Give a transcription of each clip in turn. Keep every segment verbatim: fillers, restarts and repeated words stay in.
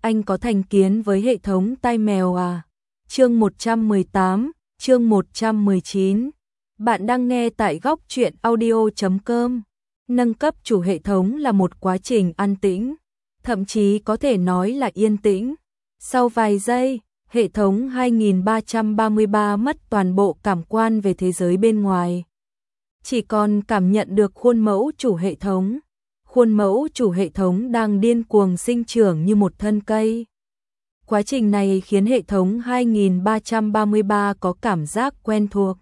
anh có thành kiến với hệ thống tai mèo à? Chương một trăm mười tám, chương một trăm mười chín. Bạn đang nghe tại góc truyện audio chấm com. Nâng cấp chủ hệ thống là một quá trình an tĩnh, thậm chí có thể nói là yên tĩnh. Sau vài giây, hệ thống hai nghìn ba trăm ba mươi ba mất toàn bộ cảm quan về thế giới bên ngoài. Chỉ còn cảm nhận được khuôn mẫu chủ hệ thống. Khuôn mẫu chủ hệ thống đang điên cuồng sinh trưởng như một thân cây. Quá trình này khiến hệ thống hai nghìn ba trăm ba mươi ba có cảm giác quen thuộc.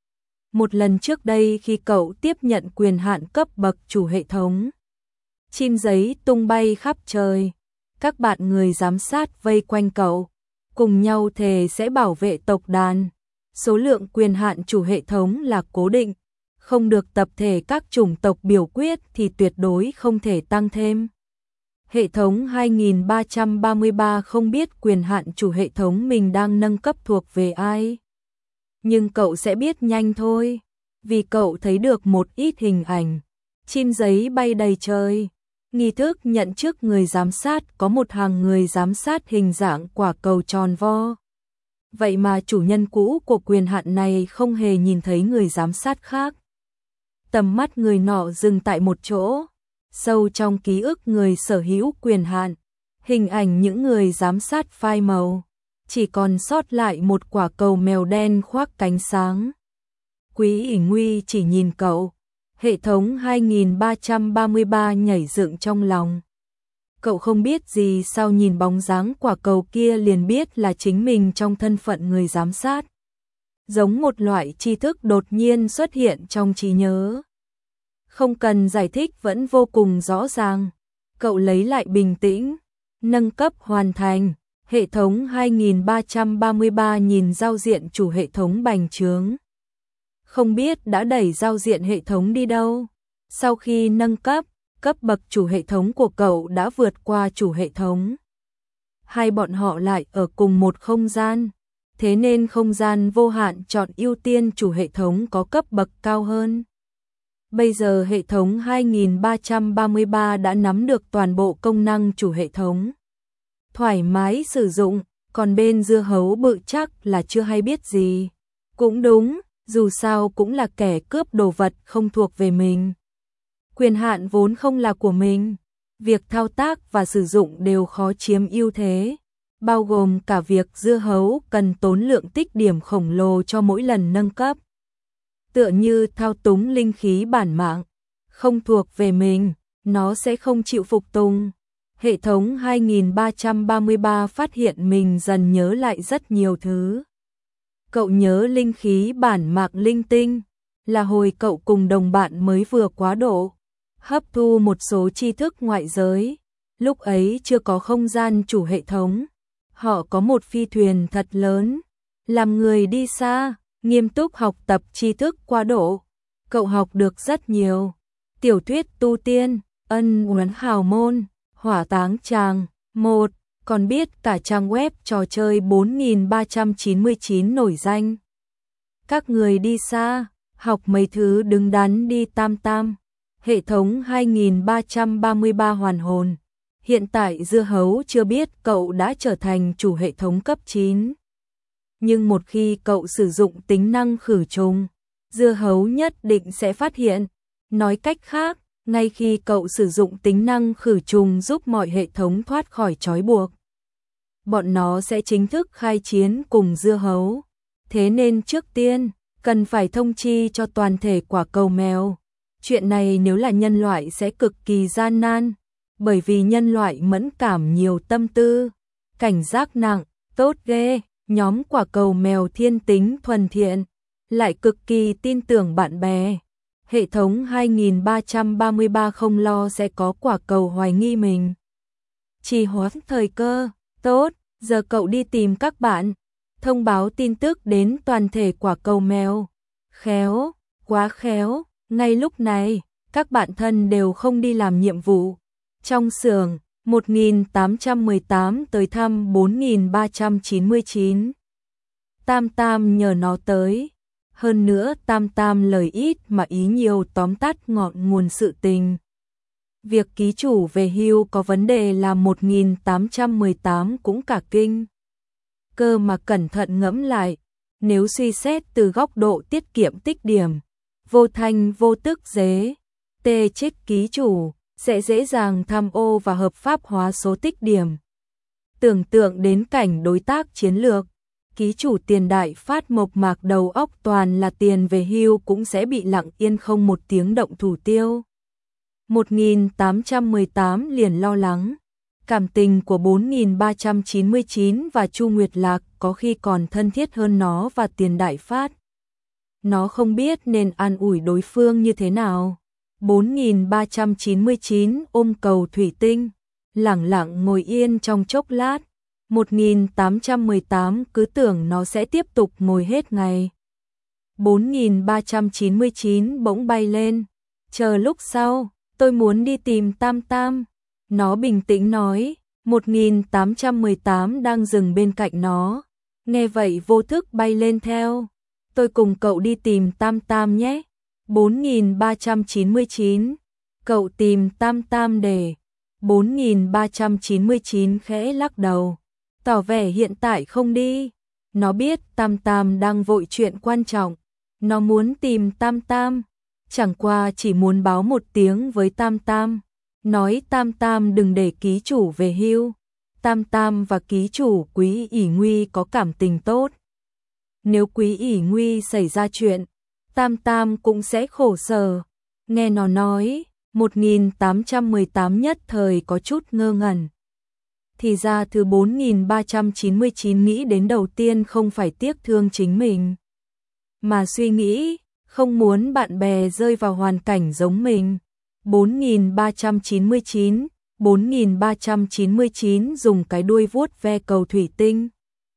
Một lần trước đây khi cậu tiếp nhận quyền hạn cấp bậc chủ hệ thống, chim giấy tung bay khắp trời. Các bạn người giám sát vây quanh cậu, cùng nhau thề sẽ bảo vệ tộc đàn. Số lượng quyền hạn chủ hệ thống là cố định, không được tập thể các chủng tộc biểu quyết thì tuyệt đối không thể tăng thêm. Hệ thống hai nghìn ba trăm ba mươi ba không biết quyền hạn chủ hệ thống mình đang nâng cấp thuộc về ai. Nhưng cậu sẽ biết nhanh thôi, vì cậu thấy được một ít hình ảnh. Chim giấy bay đầy trời. Nghi thức nhận chức người giám sát có một hàng người giám sát hình dạng quả cầu tròn vo. Vậy mà chủ nhân cũ của quyền hạn này không hề nhìn thấy người giám sát khác. Tầm mắt người nọ dừng tại một chỗ, sâu trong ký ức người sở hữu quyền hạn, hình ảnh những người giám sát phai màu, chỉ còn sót lại một quả cầu mèo đen khoác cánh sáng. Quý ỉ nguy chỉ nhìn cậu, hệ thống hai nghìn ba trăm ba mươi ba nhảy dựng trong lòng. Cậu không biết gì sao nhìn bóng dáng quả cầu kia liền biết là chính mình trong thân phận người giám sát. Giống một loại tri thức đột nhiên xuất hiện trong trí nhớ. Không cần giải thích vẫn vô cùng rõ ràng. Cậu lấy lại bình tĩnh. Nâng cấp hoàn thành. Hệ thống hai nghìn ba trăm ba mươi ba nhìn giao diện chủ hệ thống bành trướng. Không biết đã đẩy giao diện hệ thống đi đâu. Sau khi nâng cấp, cấp bậc chủ hệ thống của cậu đã vượt qua chủ hệ thống. Hai bọn họ lại ở cùng một không gian. Thế nên không gian vô hạn chọn ưu tiên chủ hệ thống có cấp bậc cao hơn. Bây giờ hệ thống hai nghìn ba trăm ba mươi ba đã nắm được toàn bộ công năng chủ hệ thống. Thoải mái sử dụng, còn bên dưa hấu bự chắc là chưa hay biết gì. Cũng đúng, dù sao cũng là kẻ cướp đồ vật không thuộc về mình. Quyền hạn vốn không là của mình. Việc thao tác và sử dụng đều khó chiếm ưu thế. Bao gồm cả việc dưa hấu cần tốn lượng tích điểm khổng lồ cho mỗi lần nâng cấp. Tựa như thao túng linh khí bản mạng, không thuộc về mình, nó sẽ không chịu phục tùng. Hệ thống hai nghìn ba trăm ba mươi ba phát hiện mình dần nhớ lại rất nhiều thứ. Cậu nhớ linh khí bản mạng linh tinh, là hồi cậu cùng đồng bạn mới vừa quá độ, hấp thu một số tri thức ngoại giới. Lúc ấy chưa có không gian chủ hệ thống. Họ có một phi thuyền thật lớn, làm người đi xa, nghiêm túc học tập tri thức quá độ. Cậu học được rất nhiều. Tiểu thuyết tu tiên, ân oán hào môn, hỏa táng tràng, một, còn biết cả trang web trò chơi bốn nghìn ba trăm chín mươi chín nổi danh. Các người đi xa, học mấy thứ đứng đắn đi tam tam. Hệ thống hai nghìn ba trăm ba mươi ba hoàn hồn. Hiện tại dưa hấu chưa biết cậu đã trở thành chủ hệ thống cấp chín. Nhưng một khi cậu sử dụng tính năng khử trùng, dưa hấu nhất định sẽ phát hiện. Nói cách khác, ngay khi cậu sử dụng tính năng khử trùng giúp mọi hệ thống thoát khỏi trói buộc, bọn nó sẽ chính thức khai chiến cùng dưa hấu. Thế nên trước tiên, cần phải thông chi cho toàn thể quả cầu mèo. Chuyện này nếu là nhân loại sẽ cực kỳ gian nan. Bởi vì nhân loại mẫn cảm nhiều tâm tư, cảnh giác nặng, tốt ghê, nhóm quả cầu mèo thiên tính thuần thiện, lại cực kỳ tin tưởng bạn bè. Hệ thống hai nghìn ba trăm ba mươi ba không lo sẽ có quả cầu hoài nghi mình. Trì hoãn thời cơ, tốt, giờ cậu đi tìm các bạn, thông báo tin tức đến toàn thể quả cầu mèo. Khéo, quá khéo, ngay lúc này, các bạn thân đều không đi làm nhiệm vụ. Trong xưởng, một nghìn tám trăm mười tám tới thăm bốn nghìn ba trăm chín mươi chín. Tam Tam nhờ nó tới. Hơn nữa Tam Tam lời ít mà ý nhiều tóm tắt ngọn nguồn sự tình. Việc ký chủ về hưu có vấn đề là một nghìn tám trăm mười tám cũng cả kinh. Cơ mà cẩn thận ngẫm lại, nếu suy xét từ góc độ tiết kiệm tích điểm, vô thanh vô tức dế, tê trích ký chủ, sẽ dễ dàng tham ô và hợp pháp hóa số tích điểm. Tưởng tượng đến cảnh đối tác chiến lược, ký chủ Tiền Đại Phát mộc mạc đầu óc toàn là tiền về hưu cũng sẽ bị lặng yên không một tiếng động thủ tiêu. một nghìn tám trăm mười tám liền lo lắng, cảm tình của bốn nghìn ba trăm chín mươi chín và Chu Nguyệt Lạc có khi còn thân thiết hơn nó và Tiền Đại Phát. Nó không biết nên an ủi đối phương như thế nào. bốn nghìn ba trăm chín mươi chín ôm cầu thủy tinh, lẳng lặng ngồi yên trong chốc lát. một nghìn tám trăm mười tám cứ tưởng nó sẽ tiếp tục ngồi hết ngày. bốn nghìn ba trăm chín mươi chín bỗng bay lên, chờ lúc sau, tôi muốn đi tìm Tam Tam. Nó bình tĩnh nói, một nghìn tám trăm mười tám đang dừng bên cạnh nó. Nghe vậy vô thức bay lên theo. Tôi cùng cậu đi tìm Tam Tam nhé. bốn nghìn ba trăm chín mươi chín, cậu tìm Tam Tam để. bốn nghìn ba trăm chín mươi chín khẽ lắc đầu, tỏ vẻ hiện tại không đi. Nó biết Tam Tam đang vội chuyện quan trọng. Nó muốn tìm Tam Tam, chẳng qua chỉ muốn báo một tiếng với Tam Tam, nói Tam Tam đừng để ký chủ về hưu. Tam Tam và ký chủ Quý ỷ Nguy có cảm tình tốt. Nếu Quý ỷ Nguy xảy ra chuyện, Tam Tam cũng sẽ khổ sở. Nghe nó nói, một nghìn tám trăm mười tám nhất thời có chút ngơ ngẩn. Thì ra thứ bốn nghìn ba trăm chín mươi chín nghĩ đến đầu tiên không phải tiếc thương chính mình, mà suy nghĩ, không muốn bạn bè rơi vào hoàn cảnh giống mình. bốn nghìn ba trăm chín mươi chín, bốn nghìn ba trăm chín mươi chín dùng cái đuôi vuốt ve cầu thủy tinh.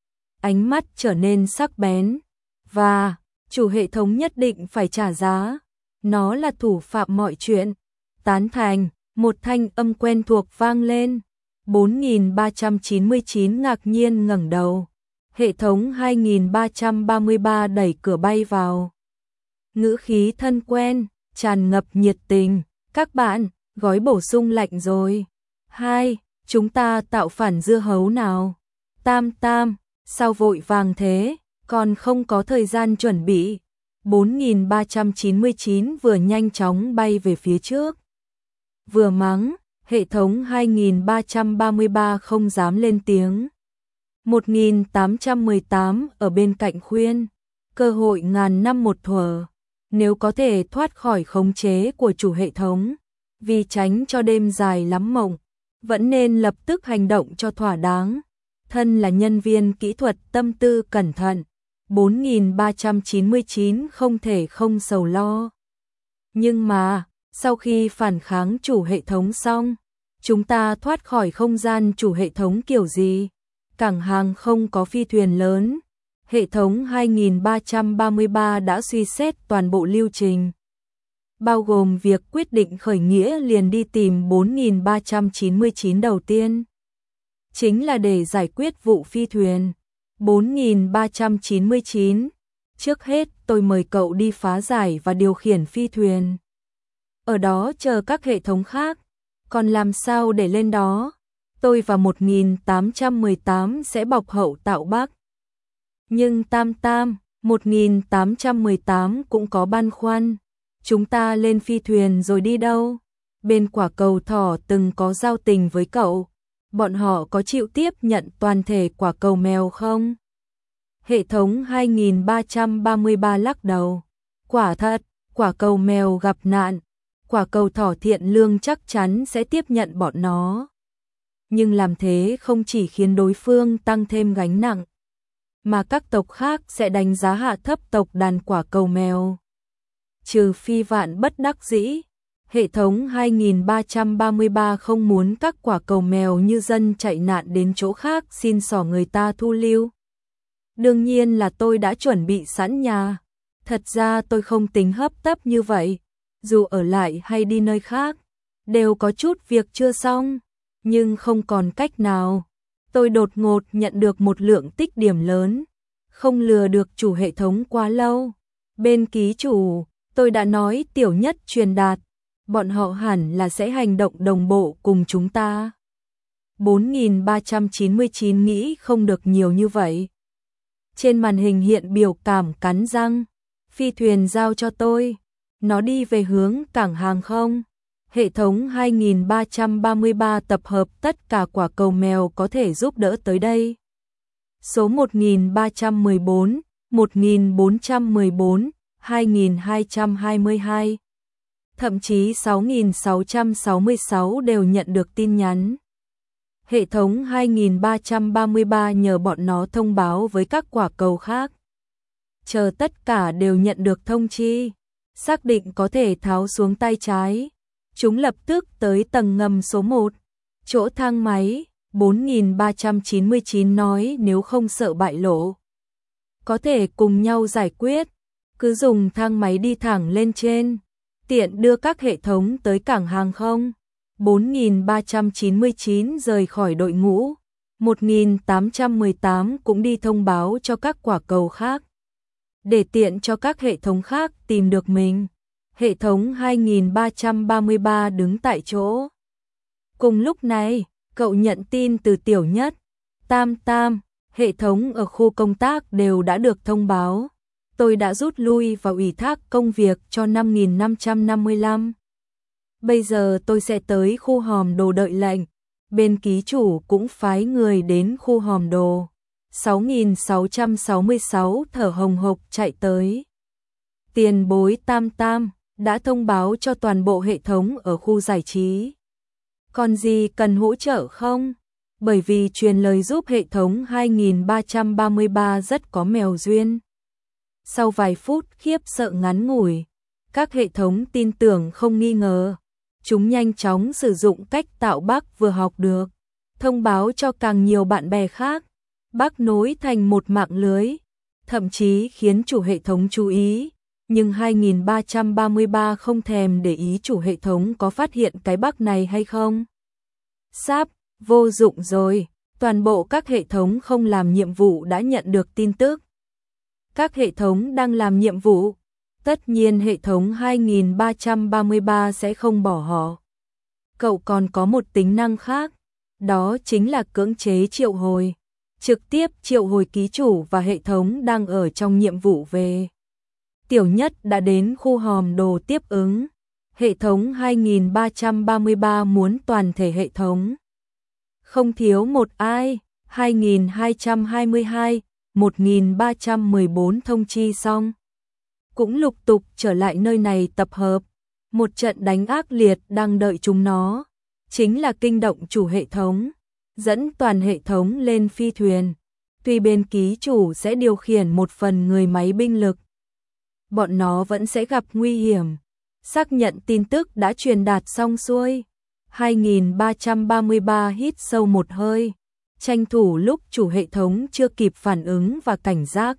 Ánh mắt trở nên sắc bén. Và, chủ hệ thống nhất định phải trả giá. Nó là thủ phạm mọi chuyện. Tán thành, một thanh âm quen thuộc vang lên. bốn nghìn ba trăm chín mươi chín ngạc nhiên ngẩng đầu. Hệ thống hai nghìn ba trăm ba mươi ba đẩy cửa bay vào. Ngữ khí thân quen, tràn ngập nhiệt tình. Các bạn, gói bổ sung lạnh rồi. Hai, chúng ta tạo phản dưa hấu nào. Tam Tam, sao vội vàng thế, còn không có thời gian chuẩn bị. bốn nghìn ba trăm chín mươi chín vừa nhanh chóng bay về phía trước. Vừa mắng, hệ thống hai nghìn ba trăm ba mươi ba không dám lên tiếng. một nghìn tám trăm mười tám ở bên cạnh khuyên, cơ hội ngàn năm một thuở. Nếu có thể thoát khỏi khống chế của chủ hệ thống, vì tránh cho đêm dài lắm mộng, vẫn nên lập tức hành động cho thỏa đáng. Thân là nhân viên kỹ thuật tâm tư cẩn thận, bốn nghìn ba trăm chín mươi chín không thể không sầu lo. Nhưng mà, sau khi phản kháng chủ hệ thống xong, chúng ta thoát khỏi không gian chủ hệ thống kiểu gì? Cảng hàng không có phi thuyền lớn. Hệ thống hai nghìn ba trăm ba mươi ba đã suy xét toàn bộ lưu trình, bao gồm việc quyết định khởi nghĩa liền đi tìm bốn nghìn ba trăm chín mươi chín đầu tiên. Chính là để giải quyết vụ phi thuyền. bốn nghìn ba trăm chín mươi chín, trước hết tôi mời cậu đi phá giải và điều khiển phi thuyền. Ở đó chờ các hệ thống khác, còn làm sao để lên đó? Tôi và một nghìn tám trăm mười tám sẽ bọc hậu tạo Bắc. Nhưng Tam Tam, một nghìn tám trăm mười tám cũng có băn khoăn. Chúng ta lên phi thuyền rồi đi đâu? Bên quả cầu thỏ từng có giao tình với cậu. Bọn họ có chịu tiếp nhận toàn thể quả cầu mèo không? Hệ thống hai nghìn ba trăm ba mươi ba lắc đầu. Quả thật, quả cầu mèo gặp nạn. Quả cầu thỏ thiện lương chắc chắn sẽ tiếp nhận bọn nó. Nhưng làm thế không chỉ khiến đối phương tăng thêm gánh nặng, mà các tộc khác sẽ đánh giá hạ thấp tộc đàn quả cầu mèo. Trừ phi vạn bất đắc dĩ, hệ thống hai nghìn ba trăm ba mươi ba không muốn các quả cầu mèo như dân chạy nạn đến chỗ khác xin xỏ người ta thu lưu. Đương nhiên là tôi đã chuẩn bị sẵn nhà. Thật ra tôi không tính hấp tấp như vậy. Dù ở lại hay đi nơi khác, đều có chút việc chưa xong. Nhưng không còn cách nào. Tôi đột ngột nhận được một lượng tích điểm lớn. Không lừa được chủ hệ thống quá lâu. Bên ký chủ, tôi đã nói tiểu nhất truyền đạt. bọn họ hẳn là sẽ hành động đồng bộ cùng chúng ta. bốn nghìn ba trăm chín mươi chín nghĩ không được nhiều như vậy. Trên màn hình hiện biểu cảm cắn răng. Phi thuyền giao cho tôi. Nó đi về hướng cảng hàng không. Hệ thống hai nghìn ba trăm ba mươi ba tập hợp tất cả quả cầu mèo có thể giúp đỡ tới đây. Số một nghìn ba trăm mười bốn, một nghìn bốn trăm mười bốn, hai nghìn hai trăm hai mươi hai. Thậm chí sáu nghìn sáu trăm sáu mươi sáu đều nhận được tin nhắn. Hệ thống hai nghìn ba trăm ba mươi ba nhờ bọn nó thông báo với các quả cầu khác. Chờ tất cả đều nhận được thông chi, xác định có thể tháo xuống tay trái. Chúng lập tức tới tầng ngầm số một, chỗ thang máy. bốn nghìn ba trăm chín mươi chín nói nếu không sợ bại lộ, có thể cùng nhau giải quyết. Cứ dùng thang máy đi thẳng lên trên, tiện đưa các hệ thống tới cảng hàng không. bốn nghìn ba trăm chín mươi chín rời khỏi đội ngũ. một nghìn tám trăm mười tám cũng đi thông báo cho các quả cầu khác, để tiện cho các hệ thống khác tìm được mình. Hệ thống hai nghìn ba trăm ba mươi ba đứng tại chỗ. Cùng lúc này, cậu nhận tin từ Tiểu Nhất. Tam Tam, hệ thống ở khu công tác đều đã được thông báo. Tôi đã rút lui và ủy thác công việc cho năm nghìn năm trăm năm mươi lăm. Bây giờ tôi sẽ tới khu hòm đồ đợi lệnh. Bên ký chủ cũng phái người đến khu hòm đồ. sáu nghìn sáu trăm sáu mươi sáu thở hồng hộc chạy tới. Tiền bối Tam Tam đã thông báo cho toàn bộ hệ thống ở khu giải trí. Còn gì cần hỗ trợ không? Bởi vì truyền lời giúp hệ thống hai nghìn ba trăm ba mươi ba rất có mèo duyên. Sau vài phút khiếp sợ ngắn ngủi, các hệ thống tin tưởng không nghi ngờ. Chúng nhanh chóng sử dụng cách tạo bug vừa học được, thông báo cho càng nhiều bạn bè khác. Bug nối thành một mạng lưới, thậm chí khiến chủ hệ thống chú ý. Nhưng hai nghìn ba trăm ba mươi ba không thèm để ý chủ hệ thống có phát hiện cái bug này hay không. Sáp, vô dụng rồi, toàn bộ các hệ thống không làm nhiệm vụ đã nhận được tin tức. Các hệ thống đang làm nhiệm vụ, tất nhiên hệ thống hai nghìn ba trăm ba mươi ba sẽ không bỏ họ. Cậu còn có một tính năng khác, đó chính là cưỡng chế triệu hồi, trực tiếp triệu hồi ký chủ và hệ thống đang ở trong nhiệm vụ về. Tiểu Nhất đã đến khu hòm đồ tiếp ứng. Hệ thống hai nghìn ba trăm ba mươi ba muốn toàn thể hệ thống, không thiếu một ai. Hai nghìn hai trăm hai mươi hai, một nghìn ba trăm mười bốn thông chi xong, cũng lục tục trở lại nơi này tập hợp. Một trận đánh ác liệt đang đợi chúng nó, chính là kinh động chủ hệ thống, dẫn toàn hệ thống lên phi thuyền. Tuy bên ký chủ sẽ điều khiển một phần người máy binh lực, bọn nó vẫn sẽ gặp nguy hiểm. Xác nhận tin tức đã truyền đạt xong xuôi, hai nghìn ba trăm ba mươi ba hít sâu một hơi, tranh thủ lúc chủ hệ thống chưa kịp phản ứng và cảnh giác.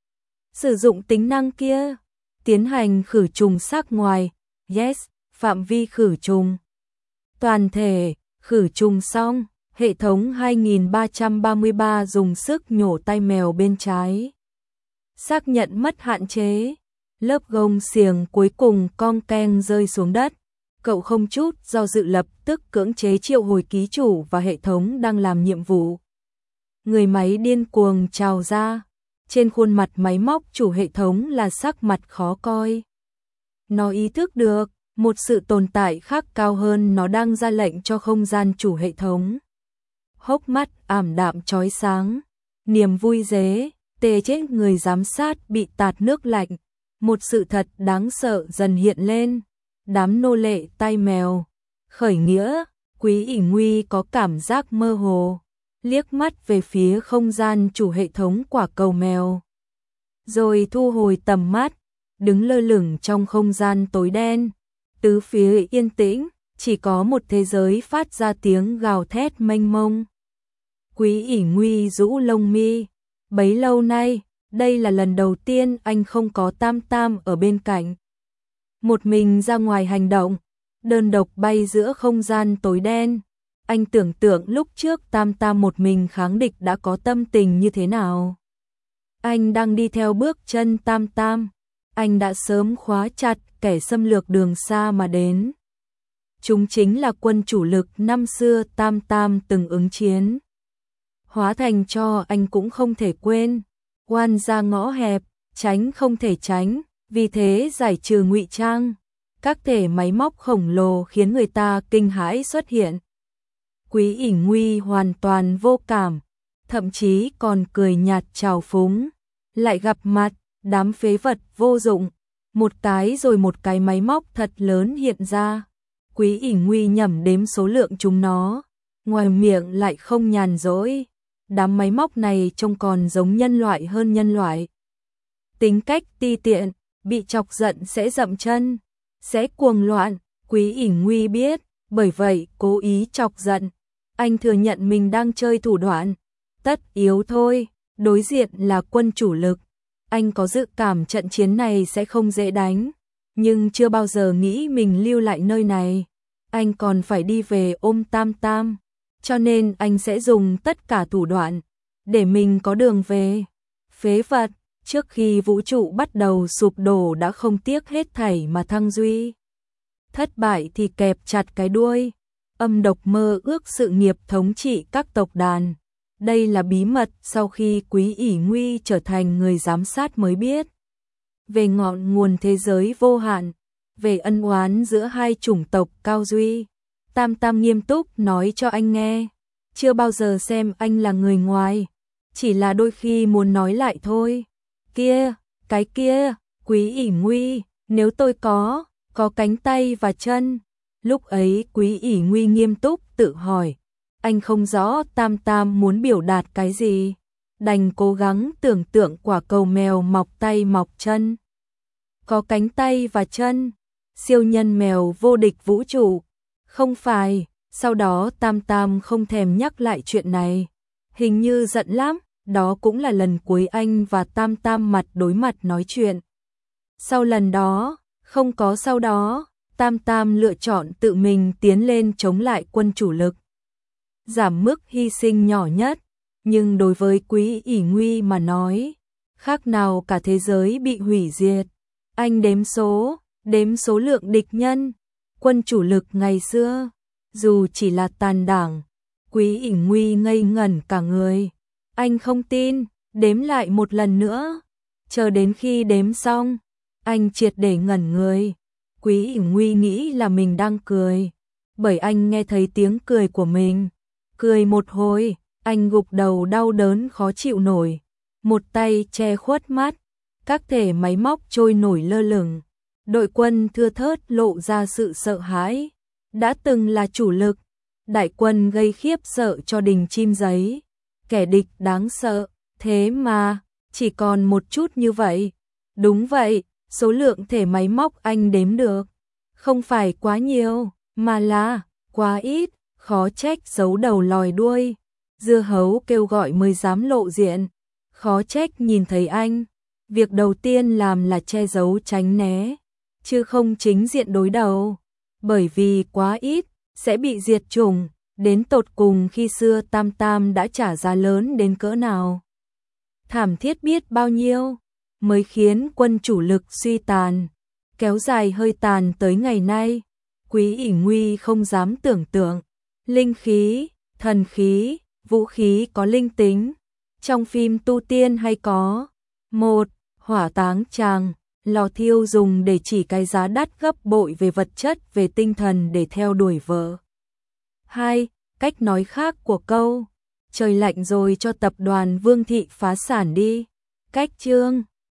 Sử dụng tính năng kia, tiến hành khử trùng xác ngoài. Yes, phạm vi khử trùng. Toàn thể, khử trùng xong, hệ thống hai nghìn ba trăm ba mươi ba dùng sức nhổ tay mèo bên trái. Xác nhận mất hạn chế. Lớp gông xiềng cuối cùng cong keng rơi xuống đất. Cậu không chút do dự lập tức cưỡng chế triệu hồi ký chủ và hệ thống đang làm nhiệm vụ. Người máy điên cuồng trào ra. Trên khuôn mặt máy móc chủ hệ thống là sắc mặt khó coi. Nó ý thức được, một sự tồn tại khác cao hơn nó đang ra lệnh cho không gian chủ hệ thống. Hốc mắt ảm đạm chói sáng. Niềm vui dế, tê chết người giám sát bị tạt nước lạnh. Một sự thật đáng sợ dần hiện lên. Đám nô lệ tai mèo. Khởi nghĩa, Quý ỷ nguy có cảm giác mơ hồ. Liếc mắt về phía không gian chủ hệ thống quả cầu mèo. Rồi thu hồi tầm mắt, đứng lơ lửng trong không gian tối đen. Tứ phía yên tĩnh, chỉ có một thế giới phát ra tiếng gào thét mênh mông. Quý ỷ nguy rũ lông mi. Bấy lâu nay, đây là lần đầu tiên anh không có Tam Tam ở bên cạnh. Một mình ra ngoài hành động, đơn độc bay giữa không gian tối đen. Anh tưởng tượng lúc trước Tam Tam một mình kháng địch đã có tâm tình như thế nào. Anh đang đi theo bước chân Tam Tam. Anh đã sớm khóa chặt kẻ xâm lược đường xa mà đến. chúng chính là quân chủ lực năm xưa Tam Tam từng ứng chiến. Hóa thành cho anh cũng không thể quên, oan ra ngõ hẹp, tránh không thể tránh, vì thế giải trừ ngụy trang. Các thể máy móc khổng lồ khiến người ta kinh hãi xuất hiện. Quý ỷ nguy hoàn toàn vô cảm, thậm chí còn cười nhạt trào phúng. Lại gặp mặt, đám phế vật vô dụng, một cái rồi một cái máy móc thật lớn hiện ra. Quý ỷ nguy nhẩm đếm số lượng chúng nó, ngoài miệng lại không nhàn rỗi. Đám máy móc này trông còn giống nhân loại hơn nhân loại. Tính cách ti tiện, bị chọc giận sẽ dậm chân, sẽ cuồng loạn. Quý ỷ nguy biết, bởi vậy cố ý chọc giận. Anh thừa nhận mình đang chơi thủ đoạn, tất yếu thôi, đối diện là quân chủ lực. Anh có dự cảm trận chiến này sẽ không dễ đánh, nhưng chưa bao giờ nghĩ mình lưu lại nơi này. Anh còn phải đi về ôm Tam Tam, cho nên anh sẽ dùng tất cả thủ đoạn để mình có đường về. Phế vật, trước khi vũ trụ bắt đầu sụp đổ đã không tiếc hết thảy mà thăng duy. Thất bại thì kẹp chặt cái đuôi, âm độc mơ ước sự nghiệp thống trị các tộc đàn. Đây là bí mật sau khi Quý ỷ nguy trở thành người giám sát mới biết. Về ngọn nguồn thế giới vô hạn, về ân oán giữa hai chủng tộc cao duy, Tam Tam nghiêm túc nói cho anh nghe. Chưa bao giờ xem anh là người ngoài, chỉ là đôi khi muốn nói lại thôi. Kia, cái kia, Quý ỷ nguy, nếu tôi có, có cánh tay và chân. Lúc ấy Quý ỷ nguy nghiêm túc tự hỏi, anh không rõ Tam Tam muốn biểu đạt cái gì, đành cố gắng tưởng tượng quả cầu mèo mọc tay mọc chân. Có cánh tay và chân, siêu nhân mèo vô địch vũ trụ. Không phải, sau đó Tam Tam không thèm nhắc lại chuyện này. Hình như giận lắm, đó cũng là lần cuối anh và Tam Tam mặt đối mặt nói chuyện. Sau lần đó, không có sau đó, Tam Tam lựa chọn tự mình tiến lên chống lại quân chủ lực. Giảm mức hy sinh nhỏ nhất, nhưng đối với Quý ỷ nguy mà nói, khác nào cả thế giới bị hủy diệt. Anh đếm số, đếm số lượng địch nhân, quân chủ lực ngày xưa, dù chỉ là tàn đảng. Quý ỷ nguy ngây ngẩn cả người, anh không tin, đếm lại một lần nữa. Chờ đến khi đếm xong, anh triệt để ngẩn người. Quý ỷ nguy nghĩ là mình đang cười, bởi anh nghe thấy tiếng cười của mình. Cười một hồi, anh gục đầu đau đớn khó chịu nổi, một tay che khuất mắt, các thể máy móc trôi nổi lơ lửng. Đội quân thưa thớt lộ ra sự sợ hãi, đã từng là chủ lực, đại quân gây khiếp sợ cho đình chim giấy, kẻ địch đáng sợ, thế mà chỉ còn một chút như vậy. Đúng vậy, số lượng thể máy móc anh đếm được không phải quá nhiều, mà là quá ít. Khó trách giấu đầu lòi đuôi, dưa hấu kêu gọi mới dám lộ diện. Khó trách nhìn thấy anh, việc đầu tiên làm là che giấu tránh né, chứ không chính diện đối đầu. Bởi vì quá ít, sẽ bị diệt chủng, đến tột cùng khi xưa Tam Tam đã trả giá lớn đến cỡ nào. Thảm thiết biết bao nhiêu, mới khiến quân chủ lực suy tàn, kéo dài hơi tàn tới ngày nay. Quý ỷ nguy không dám tưởng tượng. Linh khí, thần khí, vũ khí có linh tính. Trong phim tu tiên hay có một hỏa táng tràng, lò thiêu dùng để chỉ cái giá đắt gấp bội về vật chất về tinh thần để theo đuổi vợ. Hai, cách nói khác của câu trời lạnh rồi cho tập đoàn Vương Thị phá sản đi. Cách chương